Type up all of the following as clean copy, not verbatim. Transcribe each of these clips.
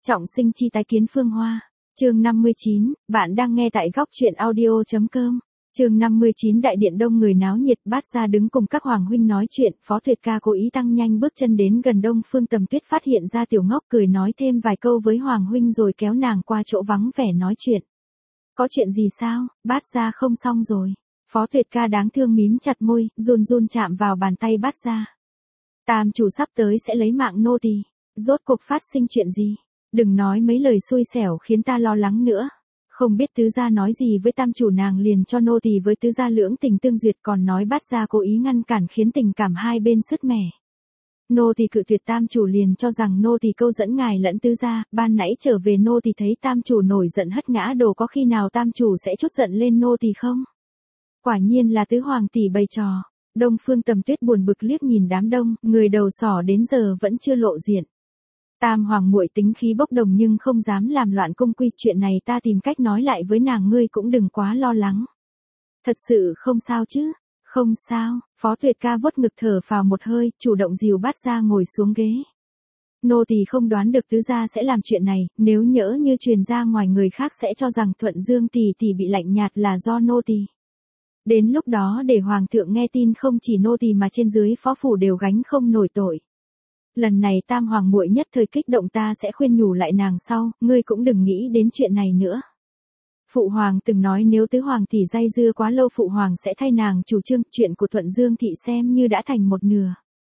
Trọng sinh chi tái kiến Phương Hoa. Chương 59, bạn đang nghe tại góc truyện audio.com. Chương 59 đại điện đông người náo nhiệt, Bát Gia đứng cùng các hoàng huynh nói chuyện, Phó Tuyệt Ca cố ý tăng nhanh bước chân đến gần Đông Phương Tầm Tuyết, phát hiện ra Tiểu Ngốc, cười nói thêm vài câu với hoàng huynh rồi kéo nàng qua chỗ vắng vẻ nói chuyện. Có chuyện gì sao, Bát Gia không xong rồi. Phó Tuyệt Ca đáng thương mím chặt môi, run run chạm vào bàn tay Bát Gia. Tam chủ sắp tới sẽ lấy mạng nô tỳ. Rốt cuộc phát sinh chuyện gì? Đừng nói mấy lời xui xẻo khiến ta lo lắng nữa. Không biết tứ gia nói gì với tam chủ, nàng liền cho nô tỳ với tứ gia lưỡng tình tương duyệt, còn nói Bát Gia cố ý ngăn cản khiến tình cảm hai bên sứt mẻ. Nô tỳ cự tuyệt, tam chủ liền cho rằng nô tỳ câu dẫn ngài lẫn tứ gia, ban nãy trở về nô tỳ thấy tam chủ nổi giận hất ngã đồ, có khi nào tam chủ sẽ trút giận lên nô tỳ không? Quả nhiên là tứ hoàng tỷ bày trò. Đông Phương Tầm Tuyết buồn bực liếc nhìn đám đông, người đầu sỏ đến giờ vẫn chưa lộ diện. Tam hoàng muội tính khí bốc đồng nhưng không dám làm loạn cung quy, chuyện này ta tìm cách nói lại với nàng, ngươi cũng đừng quá lo lắng. Thật sự không sao chứ? Không sao. Phó Tuyệt Ca vuốt ngực thở phào một hơi, chủ động dìu Bát Gia ngồi xuống ghế. Nô tỳ không đoán được tứ gia sẽ làm chuyện này, nếu nhỡ như truyền ra ngoài người khác sẽ cho rằng Thuận Dương tỷ tỷ bị lạnh nhạt là do nô tỳ. Đến lúc đó để hoàng thượng nghe tin, không chỉ nô tỳ mà trên dưới phó phủ đều gánh không nổi tội. Lần này tam hoàng muội nhất thời kích động, ta sẽ khuyên nhủ lại nàng sau, ngươi cũng đừng nghĩ đến chuyện này nữa. Phụ hoàng từng nói nếu tứ hoàng tỷ dây dưa quá lâu phụ hoàng sẽ thay nàng chủ trương, chuyện của Thuận Dương thị xem như đã thành một nửa.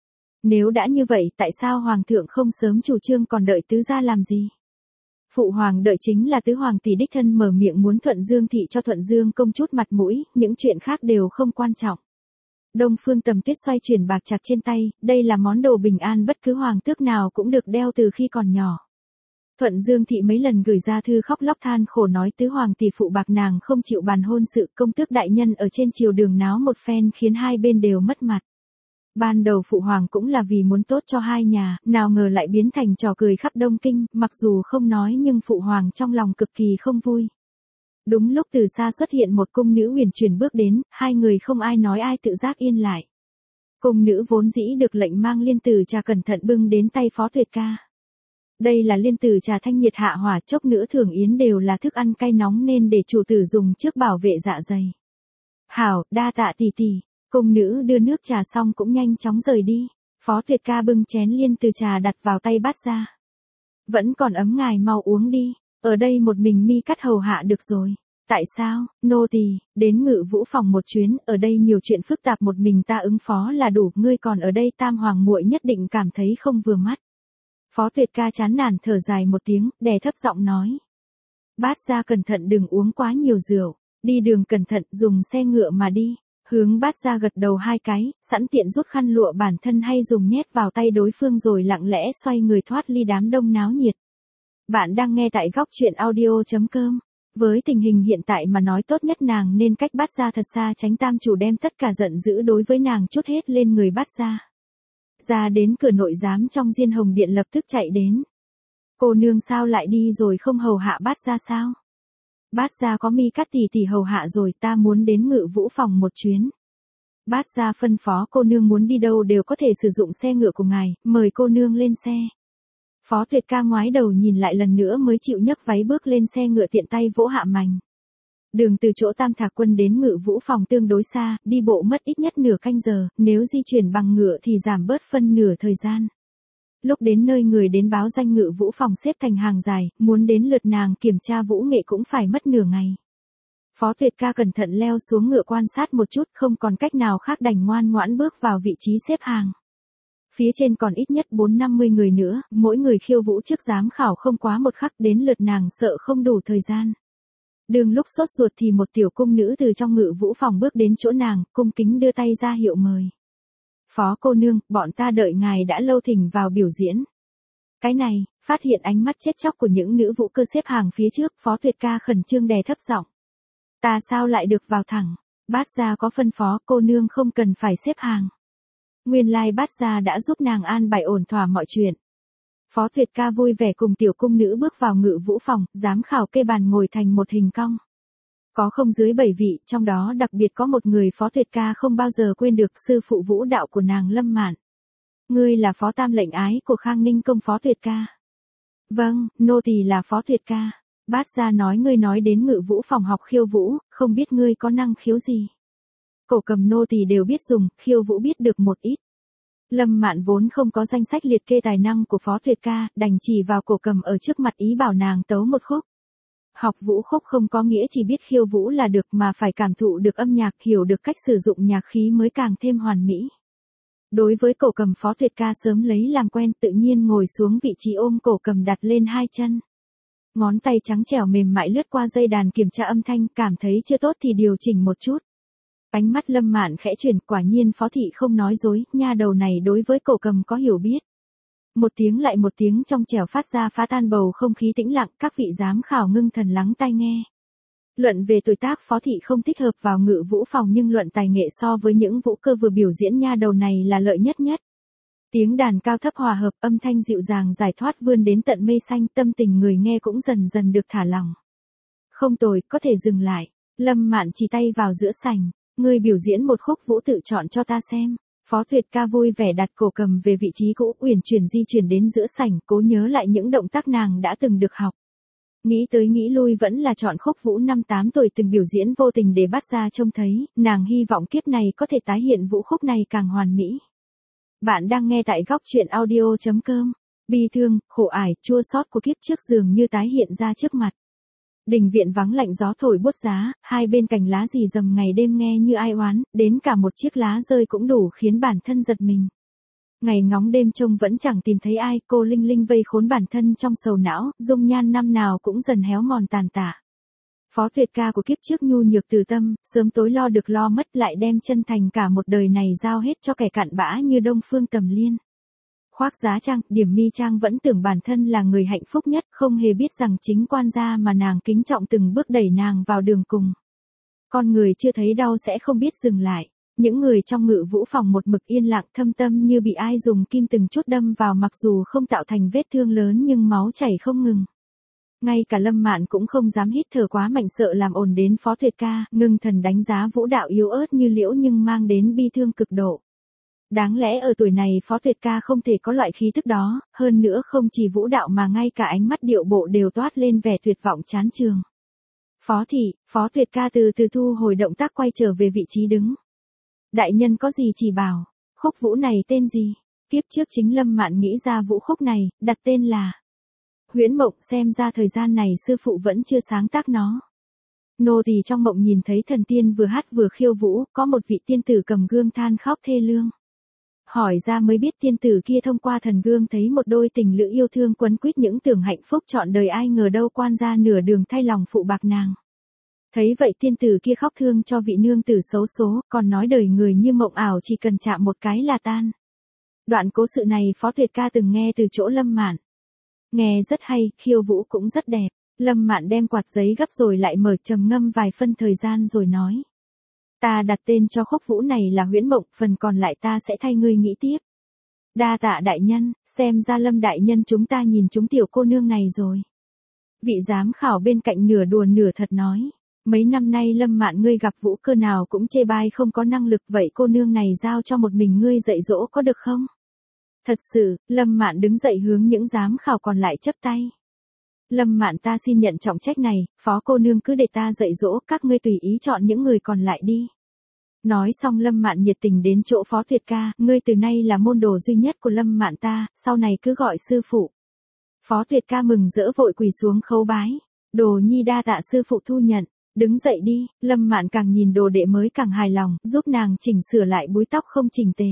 Nếu đã như vậy tại sao hoàng thượng không sớm chủ trương còn đợi tứ gia làm gì? Phụ hoàng đợi chính là tứ hoàng tỷ đích thân mở miệng muốn Thuận Dương thị cho Thuận Dương công chút mặt mũi, những chuyện khác đều không quan trọng. Đông Phương Tầm Tuyết xoay chuyển bạc trạc trên tay, đây là món đồ bình an bất cứ hoàng tước nào cũng được đeo từ khi còn nhỏ. Thuận Dương thị mấy lần gửi ra thư khóc lóc than khổ nói tứ hoàng tỷ phụ bạc nàng không chịu bàn hôn sự, công tước đại nhân ở trên triều đường náo một phen khiến hai bên đều mất mặt. Ban đầu phụ hoàng cũng là vì muốn tốt cho hai nhà, nào ngờ lại biến thành trò cười khắp Đông Kinh, mặc dù không nói nhưng phụ hoàng trong lòng cực kỳ không vui. Đúng lúc từ xa xuất hiện một cung nữ huyền chuyển bước đến, hai người không ai nói ai tự giác yên lại. Cung nữ vốn dĩ được lệnh mang liên tử trà cẩn thận bưng đến tay Phó Tuyệt Ca. Đây là liên tử trà thanh nhiệt hạ hỏa, chốc nữa thường yến đều là thức ăn cay nóng nên để chủ tử dùng trước bảo vệ dạ dày. Hảo, đa tạ tỷ tỷ. Cung nữ đưa nước trà xong cũng nhanh chóng rời đi. Phó Tuyệt Ca bưng chén liên tử trà đặt vào tay Bát Gia. Vẫn còn ấm, ngài mau uống đi. Ở đây một mình mi cắt hầu hạ được rồi. Tại sao, nô tỳ đến Ngự Vũ phòng một chuyến, ở đây nhiều chuyện phức tạp một mình ta ứng phó là đủ, ngươi còn ở đây tam hoàng muội nhất định cảm thấy không vừa mắt. Phó Tuyệt Ca chán nản thở dài một tiếng, đè thấp giọng nói. Bát Gia cẩn thận đừng uống quá nhiều rượu, đi đường cẩn thận, dùng xe ngựa mà đi. Hướng Bát Gia gật đầu hai cái, sẵn tiện rút khăn lụa bản thân hay dùng nhét vào tay đối phương rồi lặng lẽ xoay người thoát ly đám đông náo nhiệt. Bạn đang nghe tại góc truyện audio.com. Với tình hình hiện tại mà nói tốt nhất nàng nên cách Bát Gia thật xa, tránh tam chủ đem tất cả giận dữ đối với nàng trút hết lên người Bát Gia. Ra đến cửa nội giám trong Diên Hồng Điện lập tức chạy đến. Cô nương sao lại đi rồi, không hầu hạ Bát Gia sao? Bát Gia có mi cắt tỷ tỷ hầu hạ rồi, ta muốn đến Ngự Vũ phòng một chuyến. Bát Gia phân phó cô nương muốn đi đâu đều có thể sử dụng xe ngựa của ngài, mời cô nương lên xe. Phó Tuyệt Ca ngoái đầu nhìn lại lần nữa mới chịu nhấc váy bước lên xe ngựa, tiện tay vỗ hạ mành. Đường từ chỗ Tam Thạc Quân đến Ngự Vũ phòng tương đối xa, đi bộ mất ít nhất nửa canh giờ, nếu di chuyển bằng ngựa thì giảm bớt phân nửa thời gian. Lúc đến nơi người đến báo danh Ngự Vũ phòng xếp thành hàng dài, muốn đến lượt nàng kiểm tra vũ nghệ cũng phải mất nửa ngày. Phó Tuyệt Ca cẩn thận leo xuống ngựa quan sát một chút, không còn cách nào khác đành ngoan ngoãn bước vào vị trí xếp hàng. Phía trên còn ít nhất 4-50 người nữa, mỗi người khiêu vũ trước giám khảo không quá một khắc, đến lượt nàng sợ không đủ thời gian. Đường lúc sốt ruột thì một tiểu cung nữ từ trong Ngự Vũ phòng bước đến chỗ nàng, cung kính đưa tay ra hiệu mời. Phó cô nương, bọn ta đợi ngài đã lâu, thỉnh vào biểu diễn. Cái này, phát hiện ánh mắt chết chóc của những nữ vũ cơ xếp hàng phía trước, Phó Tuyệt Ca khẩn trương đè thấp giọng. Ta sao lại được vào thẳng? Bát Gia có phân phó, cô nương không cần phải xếp hàng. Nguyên lai Bát Gia đã giúp nàng an bài ổn thỏa mọi chuyện. Phó Tuyệt Ca vui vẻ cùng tiểu cung nữ bước vào Ngự Vũ phòng, giám khảo kê bàn ngồi thành một hình cong. Có không dưới 7 vị, trong đó đặc biệt có một người Phó Tuyệt Ca không bao giờ quên được, sư phụ vũ đạo của nàng Lâm Mạn. Ngươi là Phó Tam lệnh ái của Khang Ninh công Phó Tuyệt Ca. Vâng, nô tỳ là Phó Tuyệt ca. Bát gia nói ngươi nói đến Ngự Vũ phòng học khiêu vũ, không biết ngươi có năng khiếu gì. Cổ cầm nô tỳ đều biết dùng, khiêu vũ biết được một ít. Lâm Mạn vốn không có danh sách liệt kê tài năng của Phó Tuyệt ca, đành chỉ vào cổ cầm ở trước mặt ý bảo nàng tấu một khúc. Học vũ khúc không có nghĩa chỉ biết khiêu vũ là được mà phải cảm thụ được âm nhạc, hiểu được cách sử dụng nhạc khí mới càng thêm hoàn mỹ. Đối với cổ cầm Phó Tuyệt ca sớm lấy làm quen, tự nhiên ngồi xuống vị trí ôm cổ cầm đặt lên hai chân. Ngón tay trắng trẻo mềm mại lướt qua dây đàn kiểm tra âm thanh, cảm thấy chưa tốt thì điều chỉnh một chút. Ánh mắt Lâm Mạn khẽ chuyển, quả nhiên Phó thị không nói dối, nha đầu này đối với cổ cầm có hiểu biết. Một tiếng lại một tiếng trong trẻo phát ra phá tan bầu không khí tĩnh lặng, các vị giám khảo ngưng thần lắng tai nghe. Luận về tuổi tác Phó thị không thích hợp vào Ngự Vũ phòng, nhưng luận tài nghệ so với những vũ cơ vừa biểu diễn nha đầu này là lợi nhất nhất. Tiếng đàn cao thấp hòa hợp, âm thanh dịu dàng giải thoát vươn đến tận mây xanh, tâm tình người nghe cũng dần dần được thả lỏng. Không tồi, có thể dừng lại. Lâm Mạn chỉ tay vào giữa sảnh, ngươi biểu diễn một khúc vũ tự chọn cho ta xem. Phó Tuyệt ca vui vẻ đặt cổ cầm về vị trí cũ, uyển chuyển di chuyển đến giữa sảnh, cố nhớ lại những động tác nàng đã từng được học. Nghĩ tới nghĩ lui vẫn là chọn khúc vũ năm 8 tuổi từng biểu diễn vô tình để Bát gia trông thấy, nàng hy vọng kiếp này có thể tái hiện vũ khúc này càng hoàn mỹ. Bạn đang nghe tại góc truyện audio.com. Bi thương, khổ ải, chua xót của kiếp trước dường như tái hiện ra trước mặt. Đình viện vắng lạnh, gió thổi buốt giá, hai bên cành lá rì rầm ngày đêm nghe như ai oán, đến cả một chiếc lá rơi cũng đủ khiến bản thân giật mình. Ngày ngóng đêm trông vẫn chẳng tìm thấy ai, cô Linh Linh vây khốn bản thân trong sầu não, dung nhan năm nào cũng dần héo mòn tàn tả. Phó Tuyệt ca của kiếp trước nhu nhược từ tâm, sớm tối lo được lo mất, lại đem chân thành cả một đời này giao hết cho kẻ cặn bã như Đông Phương Tầm Liên. Khoác giá trang, điểm mi trang vẫn tưởng bản thân là người hạnh phúc nhất, không hề biết rằng chính quan gia mà nàng kính trọng từng bước đẩy nàng vào đường cùng. Con người chưa thấy đau sẽ không biết dừng lại. Những người trong Ngự Vũ phòng một mực yên lặng, thâm tâm như bị ai dùng kim từng chút đâm vào, mặc dù không tạo thành vết thương lớn nhưng máu chảy không ngừng. Ngay cả Lâm Mạn cũng không dám hít thở quá mạnh, sợ làm ồn đến Phó Tuyệt ca, ngưng thần đánh giá vũ đạo yếu ớt như liễu nhưng mang đến bi thương cực độ. Đáng lẽ ở tuổi này Phó Tuyệt ca không thể có loại khí tức đó, hơn nữa không chỉ vũ đạo mà ngay cả ánh mắt điệu bộ đều toát lên vẻ tuyệt vọng chán chường. Phó Tuyệt ca từ từ thu hồi động tác, quay trở về vị trí đứng. Đại nhân có gì chỉ bảo, khúc vũ này tên gì? Kiếp trước chính Lâm Mạn nghĩ ra vũ khúc này, đặt tên là Huyễn Mộng, xem ra thời gian này sư phụ vẫn chưa sáng tác nó. Nô tỳ trong mộng nhìn thấy thần tiên vừa hát vừa khiêu vũ, có một vị tiên tử cầm gương than khóc thê lương. Hỏi ra mới biết tiên tử kia thông qua thần gương thấy một đôi tình lữ yêu thương quấn quýt những tưởng hạnh phúc trọn đời, ai ngờ đâu quan gia nửa đường thay lòng phụ bạc nàng. Thấy vậy tiên tử kia khóc thương cho vị nương tử xấu số, còn nói đời người như mộng ảo, chỉ cần chạm một cái là tan. Đoạn cố sự này Phó Tuyệt ca từng nghe từ chỗ Lâm Mạn. Nghe rất hay, khiêu vũ cũng rất đẹp. Lâm Mạn đem quạt giấy gấp rồi lại mở, trầm ngâm vài phân thời gian rồi nói. Ta đặt tên cho khúc vũ này là Huyễn Mộng, phần còn lại ta sẽ thay ngươi nghĩ tiếp. Đa tạ đại nhân, xem ra Lâm đại nhân chúng ta nhìn trúng tiểu cô nương này rồi. Vị giám khảo bên cạnh nửa đùa nửa thật nói. Mấy năm nay Lâm Mạn ngươi gặp vũ cơ nào cũng chê bai không có năng lực, vậy cô nương này giao cho một mình ngươi dạy dỗ có được không? Thật sự, Lâm Mạn đứng dậy hướng những giám khảo còn lại chắp tay. Lâm Mạn ta xin nhận trọng trách này, Phó cô nương cứ để ta dạy dỗ, các ngươi tùy ý chọn những người còn lại đi. Nói xong Lâm Mạn nhiệt tình đến chỗ Phó Tuyệt ca, ngươi từ nay là môn đồ duy nhất của Lâm Mạn ta, sau này cứ gọi sư phụ. Phó Tuyệt ca mừng rỡ vội quỳ xuống khấu bái. Đồ nhi đa tạ sư phụ thu nhận. Đứng dậy đi, Lâm Mạn càng nhìn đồ đệ mới càng hài lòng, giúp nàng chỉnh sửa lại búi tóc không chỉnh tề.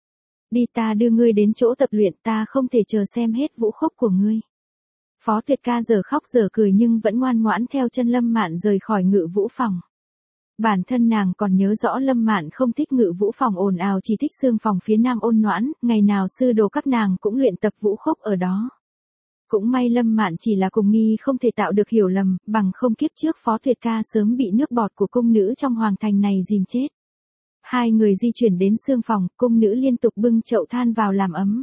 Đi, ta đưa ngươi đến chỗ tập luyện, ta không thể chờ xem hết vũ khúc của ngươi. Phó Tuyệt ca giờ khóc giờ cười nhưng vẫn ngoan ngoãn theo chân Lâm Mạn rời khỏi Ngự Vũ phòng. Bản thân nàng còn nhớ rõ Lâm Mạn không thích Ngự Vũ phòng ồn ào, chỉ thích sương phòng phía nam ôn noãn, ngày nào sư đồ các nàng cũng luyện tập vũ khúc ở đó. Cũng may Lâm Mạn chỉ là cùng nghi không thể tạo được hiểu lầm, bằng không kiếp trước Phó Tuyệt ca sớm bị nước bọt của cung nữ trong hoàng thành này dìm chết. Hai người di chuyển đến sương phòng, cung nữ liên tục bưng chậu than vào làm ấm.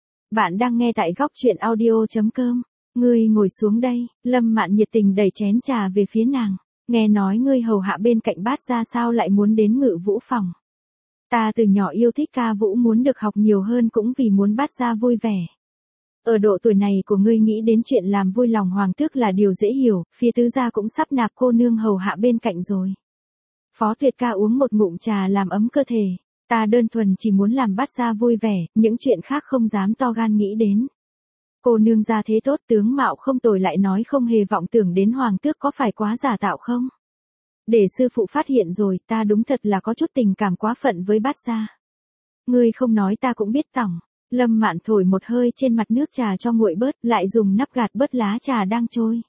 Bạn đang nghe tại góc truyện audio.com. Ngươi ngồi xuống đây, Lâm Mạn nhiệt tình đẩy chén trà về phía nàng. Nghe nói ngươi hầu hạ bên cạnh Bát gia sao lại muốn đến Ngự Vũ phòng? Ta từ nhỏ yêu thích ca vũ, muốn được học nhiều hơn cũng vì muốn Bát gia vui vẻ. Ở độ tuổi này của ngươi nghĩ đến chuyện làm vui lòng hoàng tước là điều dễ hiểu, phía tứ gia cũng sắp nạp cô nương hầu hạ bên cạnh rồi. Phó Tuyệt ca uống một ngụm trà làm ấm cơ thể. Ta đơn thuần chỉ muốn làm Bát gia vui vẻ, những chuyện khác không dám to gan nghĩ đến. Cô nương gia thế tốt, tướng mạo không tồi, lại nói không hề vọng tưởng đến hoàng tước, có phải quá giả tạo không? Để sư phụ phát hiện rồi, ta đúng thật là có chút tình cảm quá phận với Bát gia. Ngươi không nói ta cũng biết tỏng. Lâm Mạn thổi một hơi trên mặt nước trà cho nguội bớt, lại dùng nắp gạt bớt lá trà đang trôi.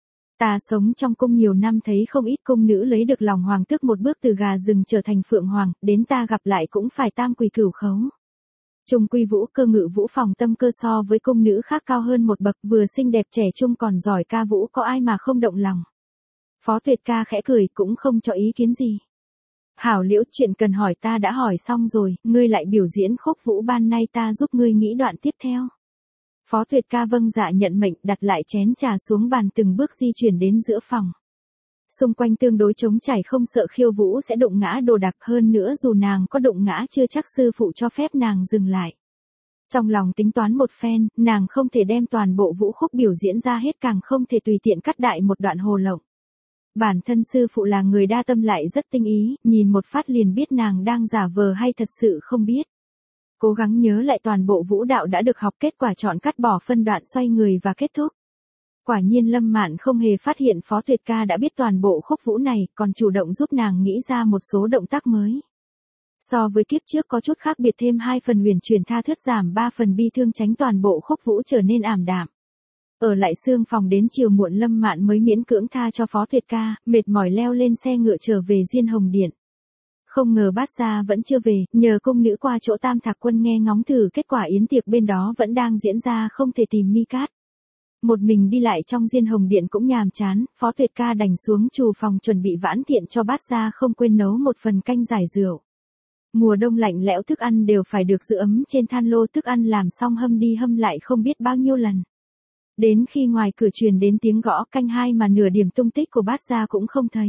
Ta sống trong cung nhiều năm thấy không ít cung nữ lấy được lòng hoàng tước một bước từ gà rừng trở thành phượng hoàng, đến ta gặp lại cũng phải tam quỳ cửu khấu. Trung quy Vũ Cơ Ngự Vũ Phòng Tâm Cơ so với cung nữ khác cao hơn một bậc, vừa xinh đẹp trẻ trung còn giỏi ca vũ, có ai mà không động lòng. Phó Tuyệt ca khẽ cười, cũng không cho ý kiến gì. Hảo Liễu, chuyện cần hỏi ta đã hỏi xong rồi, ngươi lại biểu diễn khúc vũ, ban nay ta giúp ngươi nghĩ đoạn tiếp theo. Phó Tuyệt ca vâng dạ nhận mệnh, đặt lại chén trà xuống bàn, từng bước di chuyển đến giữa phòng. Xung quanh tương đối trống trải, không sợ khiêu vũ sẽ đụng ngã đồ đạc, hơn nữa dù nàng có đụng ngã chưa chắc sư phụ cho phép nàng dừng lại. Trong lòng tính toán một phen, nàng không thể đem toàn bộ vũ khúc biểu diễn ra hết, càng không thể tùy tiện cắt đại một đoạn hồ lộng. Bản thân sư phụ là người đa tâm lại rất tinh ý, nhìn một phát liền biết nàng đang giả vờ hay thật sự không biết. Cố gắng nhớ lại toàn bộ vũ đạo đã được học, kết quả chọn cắt bỏ phân đoạn xoay người và kết thúc. Quả nhiên Lâm Mạn không hề phát hiện Phó Tuyệt ca đã biết toàn bộ khúc vũ này, còn chủ động giúp nàng nghĩ ra một số động tác mới. So với kiếp trước có chút khác biệt, thêm 2 phần huyền chuyển tha thướt, giảm 3 phần bi thương, tránh toàn bộ khúc vũ trở nên ảm đạm. Ở lại xương phòng đến chiều muộn, Lâm Mạn mới miễn cưỡng tha cho Phó Tuyệt ca, mệt mỏi leo lên xe ngựa trở về Diên Hồng Điện. Không ngờ Bát gia vẫn chưa về, nhờ cung nữ qua chỗ Tam Thạc Quân nghe ngóng thử kết quả yến tiệc bên đó vẫn đang diễn ra, không thể tìm Mi Cát. Một mình đi lại trong Diên Hồng Điện cũng nhàm chán, Phó Tuyệt ca đành xuống trù phòng chuẩn bị vãn tiện cho Bát gia, không quên nấu một phần canh giải rượu. Mùa đông lạnh lẽo, thức ăn đều phải được giữ ấm trên than lô, thức ăn làm xong hâm đi hâm lại không biết bao nhiêu lần. Đến khi ngoài cửa truyền đến tiếng gõ canh 2 mà nửa điểm tung tích của Bát gia cũng không thấy.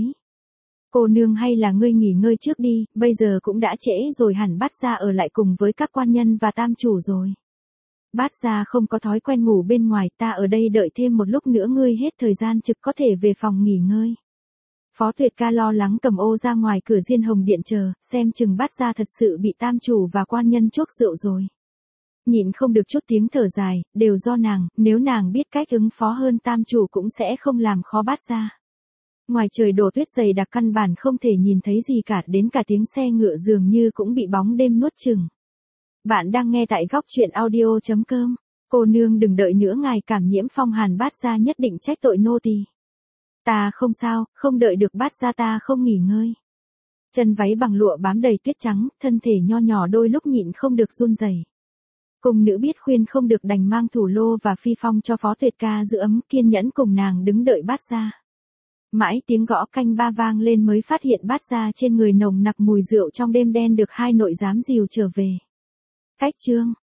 Cô nương, hay là ngươi nghỉ ngơi trước đi, bây giờ cũng đã trễ rồi, hẳn Bát gia ở lại cùng với các quan nhân và tam chủ rồi. Bát gia không có thói quen ngủ bên ngoài, ta ở đây đợi thêm một lúc nữa, ngươi hết thời gian trực có thể về phòng nghỉ ngơi. Phó Tuyệt ca lo lắng cầm ô ra ngoài cửa Diên Hồng Điện chờ, xem chừng Bát gia thật sự bị tam chủ và quan nhân chuốc rượu rồi. Nhịn không được chút tiếng thở dài, đều do nàng, nếu nàng biết cách ứng phó hơn tam chủ cũng sẽ không làm khó Bát gia. Ngoài trời đổ tuyết dày đặc, căn bản không thể nhìn thấy gì cả, đến cả tiếng xe ngựa dường như cũng bị bóng đêm nuốt chửng. Bạn đang nghe tại góc truyện audio.com. Cô nương đừng đợi nữa, ngài cảm nhiễm phong hàn, Bát gia nhất định trách tội nô tỳ. Ta không sao, không đợi được Bát gia ta không nghỉ ngơi. Chân váy bằng lụa bám đầy tuyết trắng, thân thể nho nhỏ đôi lúc nhịn không được run rẩy. Cung nữ biết khuyên không được, đành mang thủ lô và phi phong cho Phó Tuyệt ca giữ ấm, kiên nhẫn cùng nàng đứng đợi Bát gia. Mãi tiếng gõ canh 3 vang lên mới phát hiện Bát gia trên người nồng nặc mùi rượu, trong đêm đen được hai nội giám dìu trở về. Cách chương